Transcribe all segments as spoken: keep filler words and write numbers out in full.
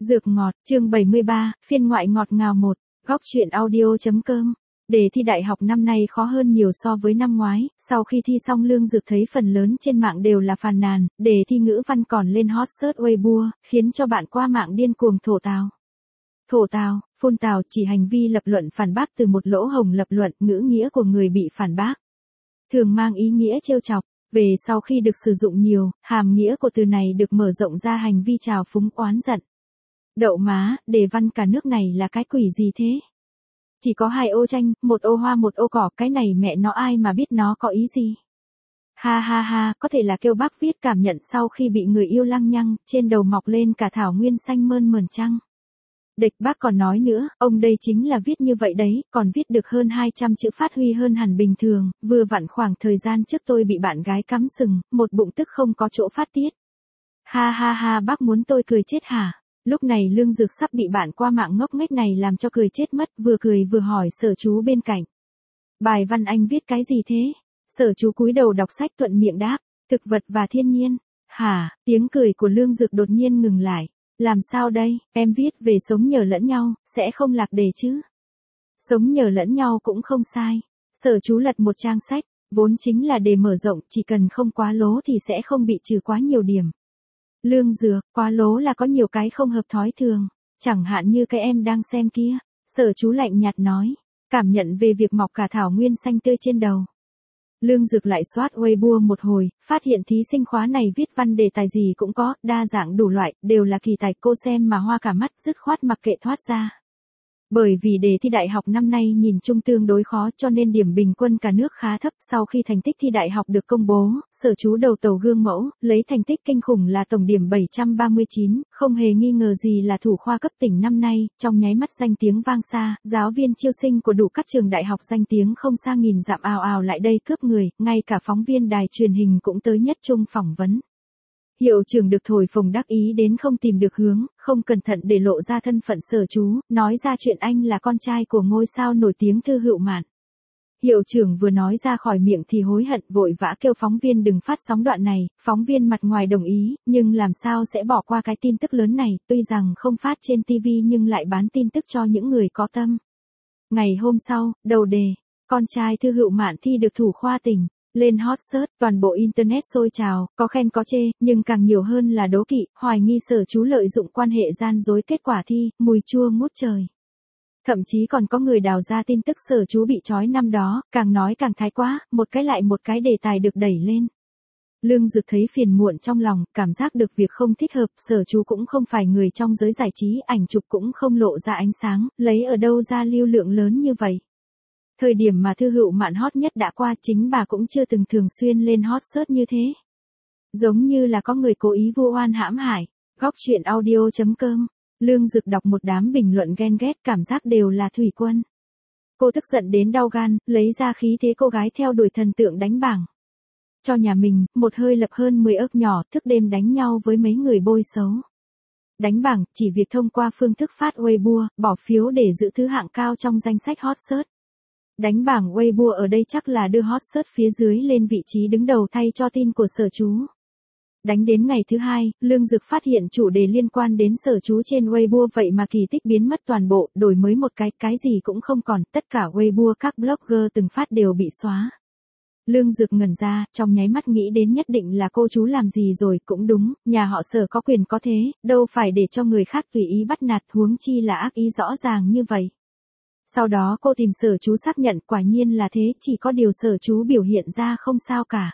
Dược ngọt, chương bảy mươi ba, phiên ngoại ngọt ngào một, góc truyện audio.com. Đề thi đại học năm nay khó hơn nhiều so với năm ngoái, sau khi thi xong Lương Dược thấy phần lớn trên mạng đều là phàn nàn, đề thi ngữ văn còn lên hot search Weibo, khiến cho bạn qua mạng điên cuồng thổ tào. Thổ tào, phun tào chỉ hành vi lập luận phản bác từ một lỗ hổng lập luận ngữ nghĩa của người bị phản bác. Thường mang ý nghĩa trêu chọc. Về sau khi được sử dụng nhiều, hàm nghĩa của từ này được mở rộng ra hành vi trào phúng oán giận. Đậu má, đề văn cả nước này là cái quỷ gì thế? Chỉ có hai ô tranh, một ô hoa một ô cỏ, cái này mẹ nó ai mà biết nó có ý gì? Ha ha ha, có thể là kêu bác viết cảm nhận sau khi bị người yêu lăng nhăng, trên đầu mọc lên cả thảo nguyên xanh mơn mởn trăng. Địch bác còn nói nữa, ông đây chính là viết như vậy đấy, còn viết được hơn hai trăm chữ phát huy hơn hẳn bình thường, vừa vặn khoảng thời gian trước tôi bị bạn gái cắm sừng, một bụng tức không có chỗ phát tiết. Ha ha ha, bác muốn tôi cười chết hả? Lúc này Lương Dược sắp bị bạn qua mạng ngốc nghếch này làm cho cười chết mất, vừa cười vừa hỏi Sở Chú bên cạnh. Bài văn anh viết cái gì thế? Sở Chú cúi đầu đọc sách thuận miệng đáp, thực vật và thiên nhiên. Hả? Tiếng cười của Lương Dược đột nhiên ngừng lại. Làm sao đây, em viết về sống nhờ lẫn nhau, sẽ không lạc đề chứ? Sống nhờ lẫn nhau cũng không sai. Sở Chú lật một trang sách, vốn chính là đề mở rộng, chỉ cần không quá lố thì sẽ không bị trừ quá nhiều điểm. Lương Dược, quá lố là có nhiều cái không hợp thói thường, chẳng hạn như cái em đang xem kia. Sở Chú lạnh nhạt nói, cảm nhận về việc mọc cả thảo nguyên xanh tươi trên đầu. Lương Dược lại soát Weibo một hồi, phát hiện thí sinh khóa này viết văn đề tài gì cũng có, đa dạng đủ loại, đều là kỳ tài, cô xem mà hoa cả mắt, dứt khoát mặc kệ thoát ra. Bởi vì đề thi đại học năm nay nhìn chung tương đối khó cho nên điểm bình quân cả nước khá thấp. Sau khi thành tích thi đại học được công bố, Sở Chú đầu tàu gương mẫu, lấy thành tích kinh khủng là tổng điểm bảy trăm ba mươi chín, không hề nghi ngờ gì là thủ khoa cấp tỉnh năm nay, trong nháy mắt danh tiếng vang xa, giáo viên chiêu sinh của đủ các trường đại học danh tiếng không xa nghìn dặm ào ào lại đây cướp người, ngay cả phóng viên đài truyền hình cũng tới nhất trung phỏng vấn. Hiệu trưởng được thổi phồng đắc ý đến không tìm được hướng, không cẩn thận để lộ ra thân phận Sở Chú, nói ra chuyện anh là con trai của ngôi sao nổi tiếng Thư Hựu Mạn. Hiệu trưởng vừa nói ra khỏi miệng thì hối hận, vội vã kêu phóng viên đừng phát sóng đoạn này, phóng viên mặt ngoài đồng ý, nhưng làm sao sẽ bỏ qua cái tin tức lớn này, tuy rằng không phát trên ti vi nhưng lại bán tin tức cho những người có tâm. Ngày hôm sau, đầu đề, con trai Thư Hựu Mạn thi được thủ khoa tỉnh. Lên hot search, toàn bộ internet sôi trào, có khen có chê, nhưng càng nhiều hơn là đố kỵ, hoài nghi Sở Chú lợi dụng quan hệ gian dối kết quả thi, mùi chua ngút trời. Thậm chí còn có người đào ra tin tức Sở Chú bị trói năm đó, càng nói càng thái quá, một cái lại một cái đề tài được đẩy lên. Lương Dược thấy phiền muộn trong lòng, cảm giác được việc không thích hợp, Sở Chú cũng không phải người trong giới giải trí, ảnh chụp cũng không lộ ra ánh sáng, lấy ở đâu ra lưu lượng lớn như vậy. Thời điểm mà Thư Hựu Mạn hot nhất đã qua, chính bà cũng chưa từng thường xuyên lên hot search như thế. Giống như là có người cố ý vu oan hãm hại. Góc truyện audio.com. Lương Dược đọc một đám bình luận ghen ghét, cảm giác đều là thủy quân. Cô tức giận đến đau gan, lấy ra khí thế cô gái theo đuổi thần tượng đánh bảng. Cho nhà mình, một hơi lập hơn mười ức nhỏ, thức đêm đánh nhau với mấy người bôi xấu. Đánh bảng, chỉ việc thông qua phương thức phát Weibo, bỏ phiếu để giữ thứ hạng cao trong danh sách hot search. Đánh bảng Weibo ở đây chắc là đưa hot search phía dưới lên vị trí đứng đầu thay cho tin của Sở Chú. Đánh đến ngày thứ hai, Lương Dược phát hiện chủ đề liên quan đến Sở Chú trên Weibo vậy mà kỳ tích biến mất toàn bộ, đổi mới một cái, cái gì cũng không còn, tất cả Weibo các blogger từng phát đều bị xóa. Lương Dược ngẩn ra, trong nháy mắt nghĩ đến nhất định là cô chú làm gì rồi, cũng đúng, nhà họ Sở có quyền có thế, đâu phải để cho người khác tùy ý bắt nạt, huống chi là ác ý rõ ràng như vậy. Sau đó cô tìm Sở Chú xác nhận, quả nhiên là thế, chỉ có điều Sở Chú biểu hiện ra không sao cả.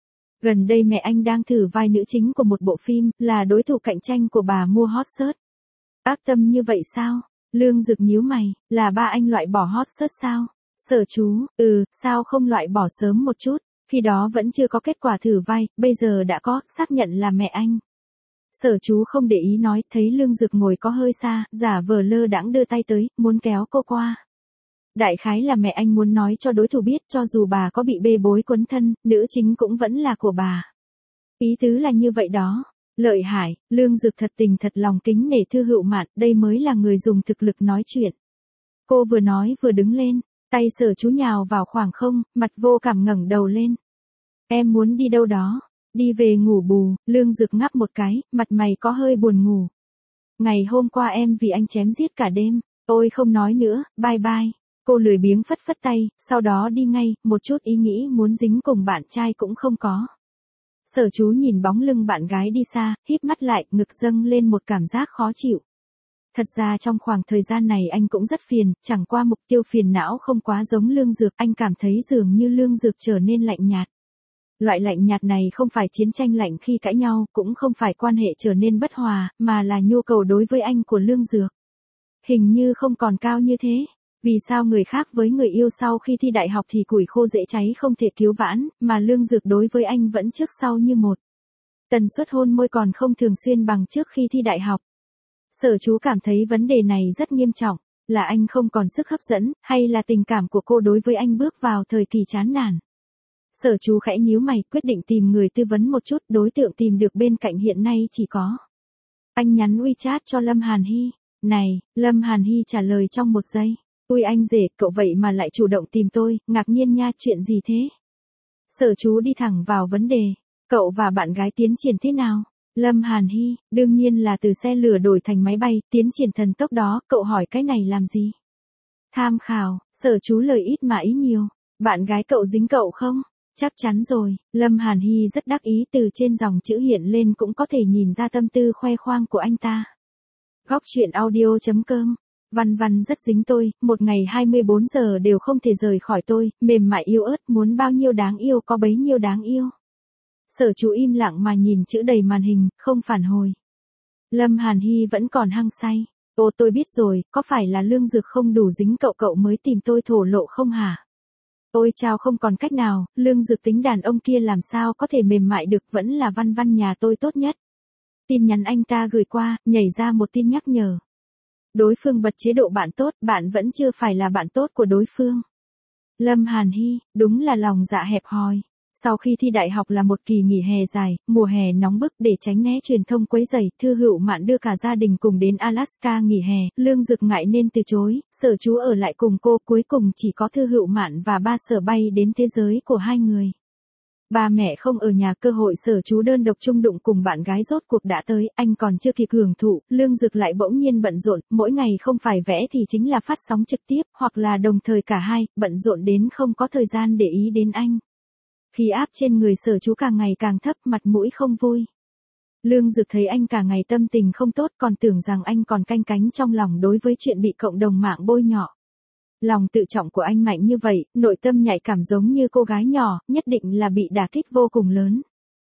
Gần đây mẹ anh đang thử vai nữ chính của một bộ phim, là đối thủ cạnh tranh của bà mua hot search. Ác tâm như vậy sao? Lương Dược nhíu mày, là ba anh loại bỏ hot search sao? Sở Chú, ừ, sao không loại bỏ sớm một chút, khi đó vẫn chưa có kết quả thử vai, bây giờ đã có, xác nhận là mẹ anh. Sở Chú không để ý nói, thấy Lương Dược ngồi có hơi xa, giả vờ lơ đãng đưa tay tới, muốn kéo cô qua. Đại khái là mẹ anh muốn nói cho đối thủ biết, cho dù bà có bị bê bối quấn thân, nữ chính cũng vẫn là của bà. Ý tứ là như vậy đó. Lợi hại, Lương Dược thật tình thật lòng kính nể Thư Hựu Mạn, đây mới là người dùng thực lực nói chuyện. Cô vừa nói vừa đứng lên, tay Sở Chú nhào vào khoảng không, mặt vô cảm ngẩng đầu lên. Em muốn đi đâu đó? Đi về ngủ bù, Lương Dược ngáp một cái, mặt mày có hơi buồn ngủ. Ngày hôm qua em vì anh chém giết cả đêm. Tôi không nói nữa, bye bye. Cô lười biếng phất phất tay, sau đó đi ngay, một chút ý nghĩ muốn dính cùng bạn trai cũng không có. Sở Chú nhìn bóng lưng bạn gái đi xa, híp mắt lại, ngực dâng lên một cảm giác khó chịu. Thật ra trong khoảng thời gian này anh cũng rất phiền, chẳng qua mục tiêu phiền não không quá giống Lương Dược, anh cảm thấy dường như Lương Dược trở nên lạnh nhạt. Loại lạnh nhạt này không phải chiến tranh lạnh khi cãi nhau, cũng không phải quan hệ trở nên bất hòa, mà là nhu cầu đối với anh của Lương Dược. Hình như không còn cao như thế. Vì sao người khác với người yêu sau khi thi đại học thì củi khô dễ cháy không thể cứu vãn, mà Lương Dược đối với anh vẫn trước sau như một. Tần suất hôn môi còn không thường xuyên bằng trước khi thi đại học. Sở Chú cảm thấy vấn đề này rất nghiêm trọng, là anh không còn sức hấp dẫn, hay là tình cảm của cô đối với anh bước vào thời kỳ chán nản. Sở Chú khẽ nhíu mày, quyết định tìm người tư vấn một chút, đối tượng tìm được bên cạnh hiện nay chỉ có. Anh nhắn WeChat cho Lâm Hàn Hy. Này, Lâm Hàn Hy trả lời trong một giây. Ui anh rể, cậu vậy mà lại chủ động tìm tôi, ngạc nhiên nha, chuyện gì thế? Sở Chú đi thẳng vào vấn đề. Cậu và bạn gái tiến triển thế nào? Lâm Hàn Hy, đương nhiên là từ xe lửa đổi thành máy bay, tiến triển thần tốc đó, cậu hỏi cái này làm gì? Tham khảo, Sở Chú lời ít mà ý nhiều. Bạn gái cậu dính cậu không? Chắc chắn rồi, Lâm Hàn Hy rất đắc ý, từ trên dòng chữ hiện lên cũng có thể nhìn ra tâm tư khoe khoang của anh ta. Góc truyện audio chấm com. Văn Văn rất dính tôi, một ngày hai mươi bốn giờ đều không thể rời khỏi tôi, mềm mại yêu ớt, muốn bao nhiêu đáng yêu có bấy nhiêu đáng yêu. Sở Chú im lặng mà nhìn chữ đầy màn hình, không phản hồi. Lâm Hàn Hy vẫn còn hăng say. Ô tôi biết rồi, có phải là Lương Dược không đủ dính cậu cậu mới tìm tôi thổ lộ không hả? Ôi chao, không còn cách nào, Lương Dược tính đàn ông kia làm sao có thể mềm mại được, vẫn là Văn Văn nhà tôi tốt nhất. Tin nhắn anh ta gửi qua, nhảy ra một tin nhắc nhở. Đối phương bật chế độ bạn tốt, bạn vẫn chưa phải là bạn tốt của đối phương. Lâm Hàn Hy, đúng là lòng dạ hẹp hòi. Sau khi thi đại học là một kỳ nghỉ hè dài, mùa hè nóng bức, để tránh né truyền thông quấy rầy, Thư Hữu Mạn đưa cả gia đình cùng đến Alaska nghỉ hè, Lương Dược ngại nên từ chối, Sở Chú ở lại cùng cô, cuối cùng chỉ có Thư Hữu Mạn và ba Sở bay đến thế giới của hai người. Ba mẹ không ở nhà, cơ hội Sở Chú đơn độc chung đụng cùng bạn gái rốt cuộc đã tới, anh còn chưa kịp hưởng thụ, Lương Dược lại bỗng nhiên bận rộn, mỗi ngày không phải vẽ thì chính là phát sóng trực tiếp, hoặc là đồng thời cả hai, bận rộn đến không có thời gian để ý đến anh. Khí áp trên người Sở Chú càng ngày càng thấp, mặt mũi không vui. Lương Dược thấy anh cả ngày tâm tình không tốt, còn tưởng rằng anh còn canh cánh trong lòng đối với chuyện bị cộng đồng mạng bôi nhọ. Lòng tự trọng của anh mạnh như vậy, nội tâm nhạy cảm giống như cô gái nhỏ, nhất định là bị đả kích vô cùng lớn.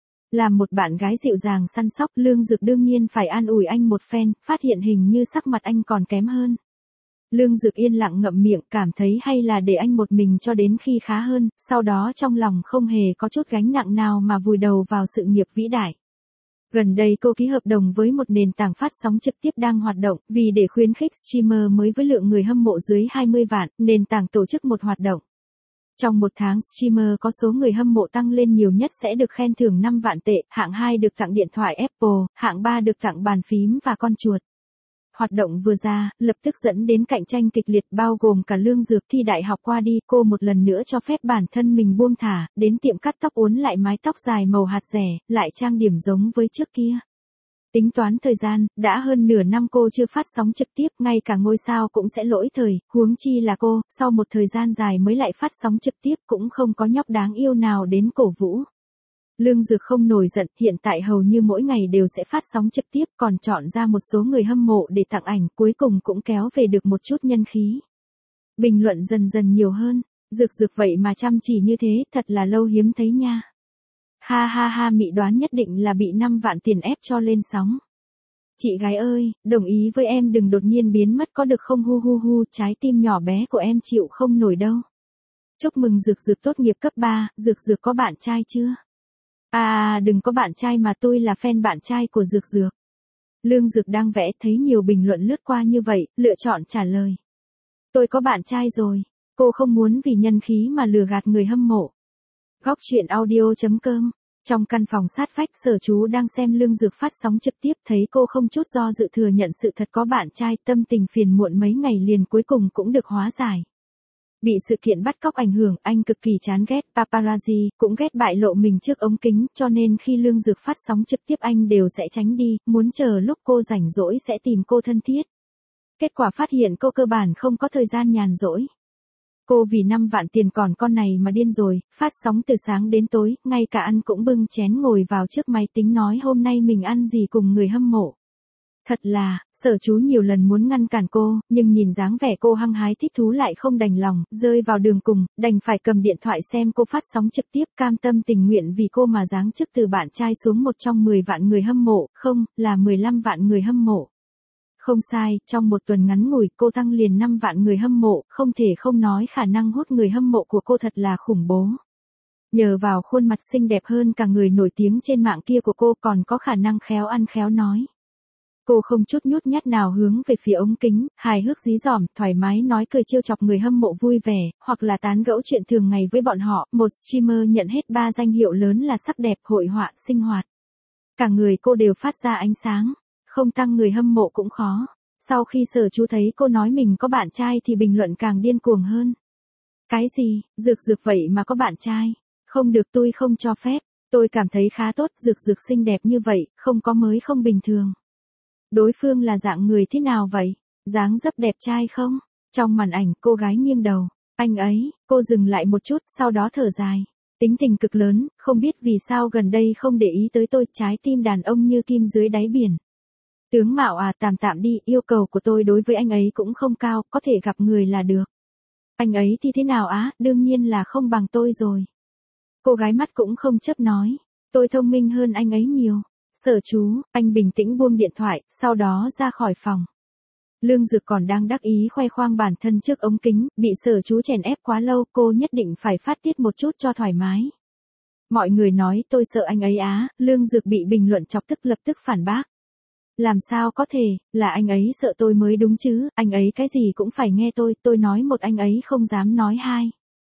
Làm một bạn gái dịu dàng săn sóc, Lương Dược đương nhiên phải an ủi anh một phen, phát hiện hình như sắc mặt anh còn kém hơn. Lương Dược yên lặng ngậm miệng, cảm thấy hay là để anh một mình cho đến khi khá hơn, sau đó trong lòng không hề có chút gánh nặng nào mà vùi đầu vào sự nghiệp vĩ đại. Gần đây cô ký hợp đồng với một nền tảng phát sóng trực tiếp đang hoạt động, vì để khuyến khích streamer mới với lượng người hâm mộ dưới hai mươi vạn, nền tảng tổ chức một hoạt động. Trong một tháng streamer có số người hâm mộ tăng lên nhiều nhất sẽ được khen thưởng năm vạn tệ, hạng hai được tặng điện thoại Apple, hạng ba được tặng bàn phím và con chuột. Hoạt động vừa ra, lập tức dẫn đến cạnh tranh kịch liệt, bao gồm cả Lương Dược. Thi đại học qua đi, cô một lần nữa cho phép bản thân mình buông thả, đến tiệm cắt tóc uốn lại mái tóc dài màu hạt rẻ, lại trang điểm giống với trước kia. Tính toán thời gian, đã hơn nửa năm cô chưa phát sóng trực tiếp, ngay cả ngôi sao cũng sẽ lỗi thời, huống chi là cô, sau một thời gian dài mới lại phát sóng trực tiếp, cũng không có nhóc đáng yêu nào đến cổ vũ. Lương Dược không nổi giận, hiện tại hầu như mỗi ngày đều sẽ phát sóng trực tiếp, còn chọn ra một số người hâm mộ để tặng ảnh, cuối cùng cũng kéo về được một chút nhân khí. Bình luận dần dần nhiều hơn, Dược Dược vậy mà chăm chỉ như thế, thật là lâu hiếm thấy nha. Ha ha ha, mị đoán nhất định là bị năm vạn tiền ép cho lên sóng. Chị gái ơi, đồng ý với em đừng đột nhiên biến mất có được không, hu hu hu, trái tim nhỏ bé của em chịu không nổi đâu. Chúc mừng Dược Dược tốt nghiệp cấp ba, Dược Dược có bạn trai chưa? À, đừng có bạn trai mà tôi là fan bạn trai của Dược Dược. Lương Dược đang vẽ thấy nhiều bình luận lướt qua như vậy, lựa chọn trả lời. Tôi có bạn trai rồi, cô không muốn vì nhân khí mà lừa gạt người hâm mộ. Góc truyện audio chấm com. Trong căn phòng sát vách, Sở Chú đang xem Lương Dược phát sóng trực tiếp, thấy cô không chút do dự thừa nhận sự thật có bạn trai, tâm tình phiền muộn mấy ngày liền cuối cùng cũng được hóa giải. Bị sự kiện bắt cóc ảnh hưởng, anh cực kỳ chán ghét paparazzi, cũng ghét bại lộ mình trước ống kính, cho nên khi Lương Dược phát sóng trực tiếp anh đều sẽ tránh đi, muốn chờ lúc cô rảnh rỗi sẽ tìm cô thân thiết. Kết quả phát hiện cô cơ bản không có thời gian nhàn rỗi. Cô vì năm vạn tiền còn con này mà điên rồi, phát sóng từ sáng đến tối, ngay cả ăn cũng bưng chén ngồi vào trước máy tính nói hôm nay mình ăn gì cùng người hâm mộ. Thật là, Sở Chú nhiều lần muốn ngăn cản cô, nhưng nhìn dáng vẻ cô hăng hái thích thú lại không đành lòng, rơi vào đường cùng, đành phải cầm điện thoại xem cô phát sóng trực tiếp, cam tâm tình nguyện vì cô mà giáng chức từ bạn trai xuống một trong mười vạn người hâm mộ, không, là mười lăm vạn người hâm mộ. Không sai, trong một tuần ngắn ngủi cô tăng liền năm vạn người hâm mộ, không thể không nói khả năng hút người hâm mộ của cô thật là khủng bố. Nhờ vào khuôn mặt xinh đẹp hơn cả người nổi tiếng trên mạng kia của cô còn có khả năng khéo ăn khéo nói. Cô không chút nhút nhát nào hướng về phía ống kính, hài hước dí dỏm, thoải mái nói cười trêu chọc người hâm mộ vui vẻ, hoặc là tán gẫu chuyện thường ngày với bọn họ. Một streamer nhận hết ba danh hiệu lớn là sắc đẹp, hội họa, sinh hoạt. Cả người cô đều phát ra ánh sáng, không tăng người hâm mộ cũng khó. Sau khi Sở Chú thấy cô nói mình có bạn trai thì bình luận càng điên cuồng hơn. Cái gì, Dược Dược vậy mà có bạn trai? Không được, tôi không cho phép. Tôi cảm thấy khá tốt, Dược Dược xinh đẹp như vậy, không có mới không bình thường. Đối phương là dạng người thế nào vậy? Dáng dấp đẹp trai không? Trong màn ảnh, cô gái nghiêng đầu. Anh ấy, cô dừng lại một chút, sau đó thở dài. Tính tình cực lớn, không biết vì sao gần đây không để ý tới tôi, trái tim đàn ông như kim dưới đáy biển. Tướng mạo à, tạm tạm đi, yêu cầu của tôi đối với anh ấy cũng không cao, có thể gặp người là được. Anh ấy thì thế nào á, đương nhiên là không bằng tôi rồi. Cô gái mắt cũng không chấp nói. Tôi thông minh hơn anh ấy nhiều. Sở Chú, anh bình tĩnh buông điện thoại, sau đó ra khỏi phòng. Lương Dược còn đang đắc ý khoe khoang bản thân trước ống kính, bị Sở Chú chèn ép quá lâu, cô nhất định phải phát tiết một chút cho thoải mái. Mọi người nói tôi sợ anh ấy á, Lương Dược bị bình luận chọc tức lập tức phản bác. Làm sao có thể, là anh ấy sợ tôi mới đúng chứ, anh ấy cái gì cũng phải nghe tôi, tôi nói một anh ấy không dám nói hai.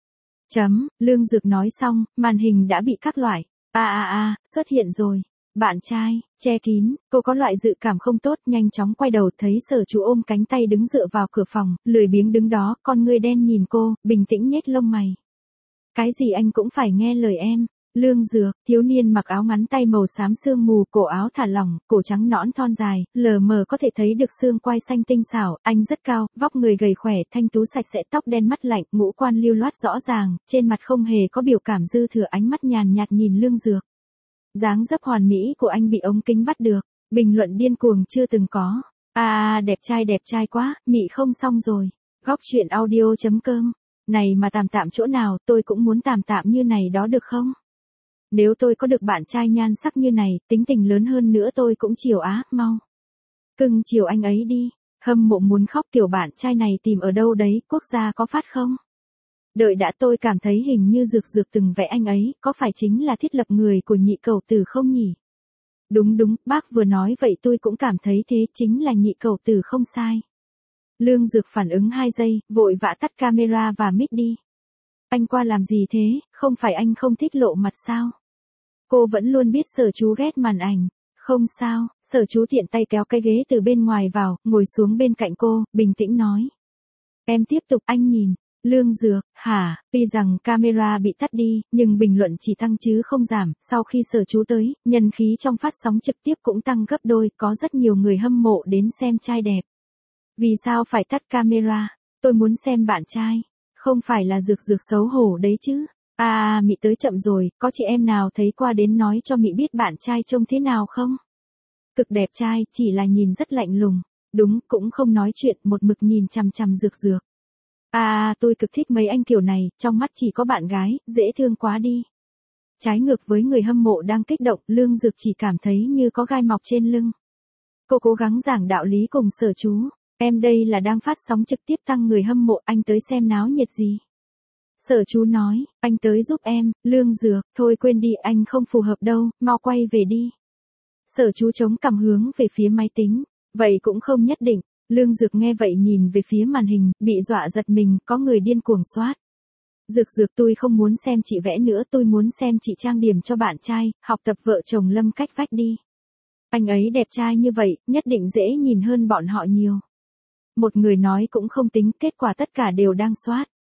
Chấm, Lương Dược nói xong, màn hình đã bị cắt loại. A a a, xuất hiện rồi. Bạn trai, che kín, cô có loại dự cảm không tốt, nhanh chóng quay đầu thấy Sở Chú ôm cánh tay đứng dựa vào cửa phòng, lười biếng đứng đó, con ngươi đen nhìn cô, bình tĩnh nhếch lông mày. Cái gì anh cũng phải nghe lời em. Lương Dược, thiếu niên mặc áo ngắn tay màu xám sương mù, cổ áo thả lỏng, cổ trắng nõn thon dài, lờ mờ có thể thấy được xương quai xanh tinh xảo, anh rất cao, vóc người gầy khỏe, thanh tú sạch sẽ, tóc đen mắt lạnh, ngũ quan lưu loát rõ ràng, trên mặt không hề có biểu cảm dư thừa, ánh mắt nhàn nhạt nhìn Lương Dược. Dáng dấp hoàn mỹ của anh bị ống kính bắt được, bình luận điên cuồng chưa từng có. À, à đẹp trai đẹp trai quá, mị không xong rồi. Góc truyện audio chấm com. Này mà tạm tạm chỗ nào, tôi cũng muốn tạm tạm như này đó được không? Nếu tôi có được bạn trai nhan sắc như này, tính tình lớn hơn nữa tôi cũng chiều á, mau. Cưng chiều anh ấy đi, hâm mộ muốn khóc, kiểu bạn trai này tìm ở đâu đấy, quốc gia có phát không? Đợi đã, tôi cảm thấy hình như Dược Dược từng vẽ anh ấy, có phải chính là thiết lập người của nhị cẩu tử không nhỉ? Đúng đúng, bác vừa nói vậy tôi cũng cảm thấy thế, chính là nhị cẩu tử không sai. Lương Dược phản ứng hai giây, vội vã tắt camera và mic đi. Anh qua làm gì thế, không phải anh không thích lộ mặt sao? Cô vẫn luôn biết Sở Chú ghét màn ảnh. Không sao, Sở Chú tiện tay kéo cái ghế từ bên ngoài vào, ngồi xuống bên cạnh cô, bình tĩnh nói. Em tiếp tục, anh nhìn. Lương Dược, hả, tuy rằng camera bị tắt đi, nhưng bình luận chỉ tăng chứ không giảm, sau khi Sở Chú tới, nhân khí trong phát sóng trực tiếp cũng tăng gấp đôi, có rất nhiều người hâm mộ đến xem trai đẹp. Vì sao phải tắt camera? Tôi muốn xem bạn trai. Không phải là Dược Dược xấu hổ đấy chứ. À, à Mị tới chậm rồi, có chị em nào thấy qua đến nói cho Mị biết bạn trai trông thế nào không? Cực đẹp trai, chỉ là nhìn rất lạnh lùng. Đúng, cũng không nói chuyện, một mực nhìn chằm chằm Dược Dược. À, à tôi cực thích mấy anh kiểu này, trong mắt chỉ có bạn gái, dễ thương quá đi. Trái ngược với người hâm mộ đang kích động, Lương Dược chỉ cảm thấy như có gai mọc trên lưng. Cô cố gắng giảng đạo lý cùng Sở Chú. Em đây là đang phát sóng trực tiếp tăng người hâm mộ, anh tới xem náo nhiệt gì. Sở Chú nói, anh tới giúp em. Lương Dược, thôi quên đi, anh không phù hợp đâu, mau quay về đi. Sở Chú chống cằm hướng về phía máy tính. Vậy cũng không nhất định. Lương Dược nghe vậy nhìn về phía màn hình, bị dọa giật mình, có người điên cuồng soát. Dược Dược, tôi không muốn xem chị vẽ nữa, tôi muốn xem chị trang điểm cho bạn trai, học tập vợ chồng Lâm cách vách đi. Anh ấy đẹp trai như vậy, nhất định dễ nhìn hơn bọn họ nhiều. Một người nói cũng không tính, kết quả tất cả đều đang soát.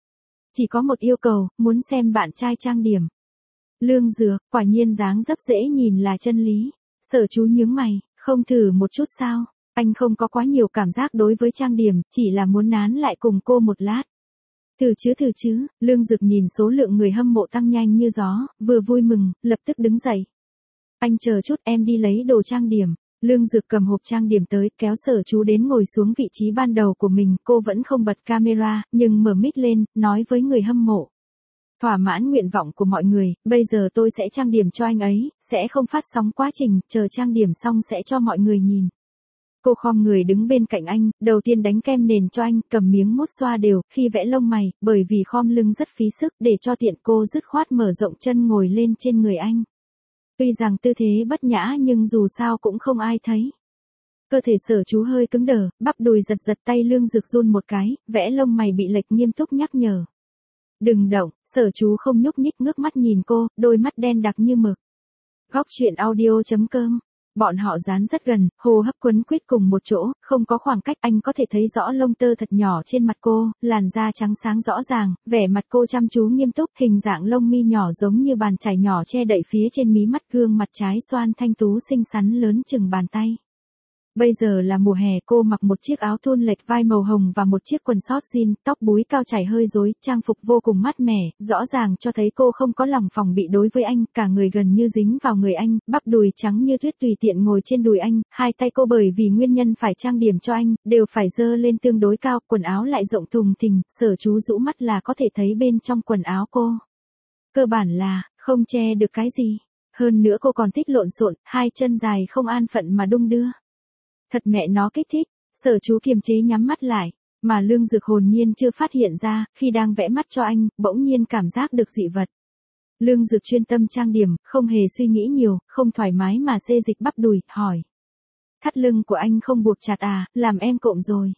Chỉ có một yêu cầu, muốn xem bạn trai trang điểm. Lương Dược, quả nhiên dáng dấp dễ nhìn là chân lý. Sở Chú nhướng mày, không thử một chút sao? Anh không có quá nhiều cảm giác đối với trang điểm, chỉ là muốn nán lại cùng cô một lát. Thử chứ thử chứ, Lương Dực nhìn số lượng người hâm mộ tăng nhanh như gió, vừa vui mừng, lập tức đứng dậy. Anh chờ chút, em đi lấy đồ trang điểm. Lương Dực cầm hộp trang điểm tới, kéo Sở Chú đến ngồi xuống vị trí ban đầu của mình, cô vẫn không bật camera, nhưng mở mic lên, nói với người hâm mộ. Thỏa mãn nguyện vọng của mọi người, bây giờ tôi sẽ trang điểm cho anh ấy, sẽ không phát sóng quá trình, chờ trang điểm xong sẽ cho mọi người nhìn. Cô khom người đứng bên cạnh anh, đầu tiên đánh kem nền cho anh, cầm miếng mốt xoa đều, khi vẽ lông mày, bởi vì khom lưng rất phí sức, để cho tiện cô dứt khoát mở rộng chân ngồi lên trên người anh. Tuy rằng tư thế bất nhã nhưng dù sao cũng không ai thấy. Cơ thể Sở Chú hơi cứng đờ, bắp đùi giật giật, tay Lương Dực run một cái, vẽ lông mày bị lệch, nghiêm túc nhắc nhở. Đừng động, Sở Chú không nhúc nhích, ngước mắt nhìn cô, đôi mắt đen đặc như mực. Góc truyện audio chấm com. Bọn họ dán rất gần, hô hấp quấn quýt cùng một chỗ, không có khoảng cách, anh có thể thấy rõ lông tơ thật nhỏ trên mặt cô, làn da trắng sáng rõ ràng, vẻ mặt cô chăm chú nghiêm túc, hình dạng lông mi nhỏ giống như bàn chải nhỏ che đậy phía trên mí mắt, gương mặt trái xoan thanh tú xinh xắn lớn chừng bàn tay. Bây giờ là mùa hè, cô mặc một chiếc áo thun lệch vai màu hồng và một chiếc quần sót jean, tóc búi cao chảy hơi rối, trang phục vô cùng mát mẻ, rõ ràng cho thấy cô không có lòng phòng bị đối với anh, cả người gần như dính vào người anh, bắp đùi trắng như tuyết tùy tiện ngồi trên đùi anh, hai tay cô bởi vì nguyên nhân phải trang điểm cho anh, đều phải dơ lên tương đối cao, quần áo lại rộng thùng thình, Sở Chú rũ mắt là có thể thấy bên trong quần áo cô. Cơ bản là, không che được cái gì. Hơn nữa cô còn thích lộn xộn, hai chân dài không an phận mà đung đưa. Thật mẹ nó kích thích, Sở Chú kiềm chế nhắm mắt lại, mà Lương Dực hồn nhiên chưa phát hiện ra, khi đang vẽ mắt cho anh, bỗng nhiên cảm giác được dị vật. Lương Dực chuyên tâm trang điểm, không hề suy nghĩ nhiều, không thoải mái mà xê dịch bắp đùi, hỏi. Thắt lưng của anh không buộc chặt à, làm em cộm rồi.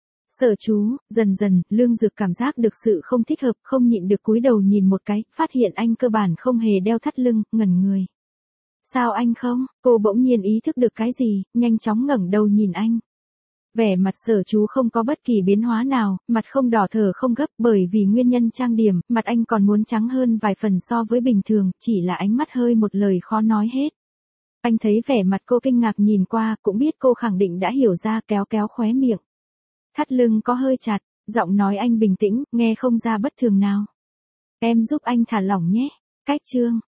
Sở Chú, dần dần, Lương Dực cảm giác được sự không thích hợp, không nhịn được cúi đầu nhìn một cái, phát hiện anh cơ bản không hề đeo thắt lưng, ngẩn người. Sao anh không? Cô bỗng nhiên ý thức được cái gì, nhanh chóng ngẩng đầu nhìn anh. Vẻ mặt Sở Chú không có bất kỳ biến hóa nào, mặt không đỏ thở không gấp, bởi vì nguyên nhân trang điểm, mặt anh còn muốn trắng hơn vài phần so với bình thường, chỉ là ánh mắt hơi một lời khó nói hết. Anh thấy vẻ mặt cô kinh ngạc nhìn qua, cũng biết cô khẳng định đã hiểu ra, kéo kéo khóe miệng. Thắt lưng có hơi chặt, giọng nói anh bình tĩnh, nghe không ra bất thường nào. Em giúp anh thả lỏng nhé. Cách chương.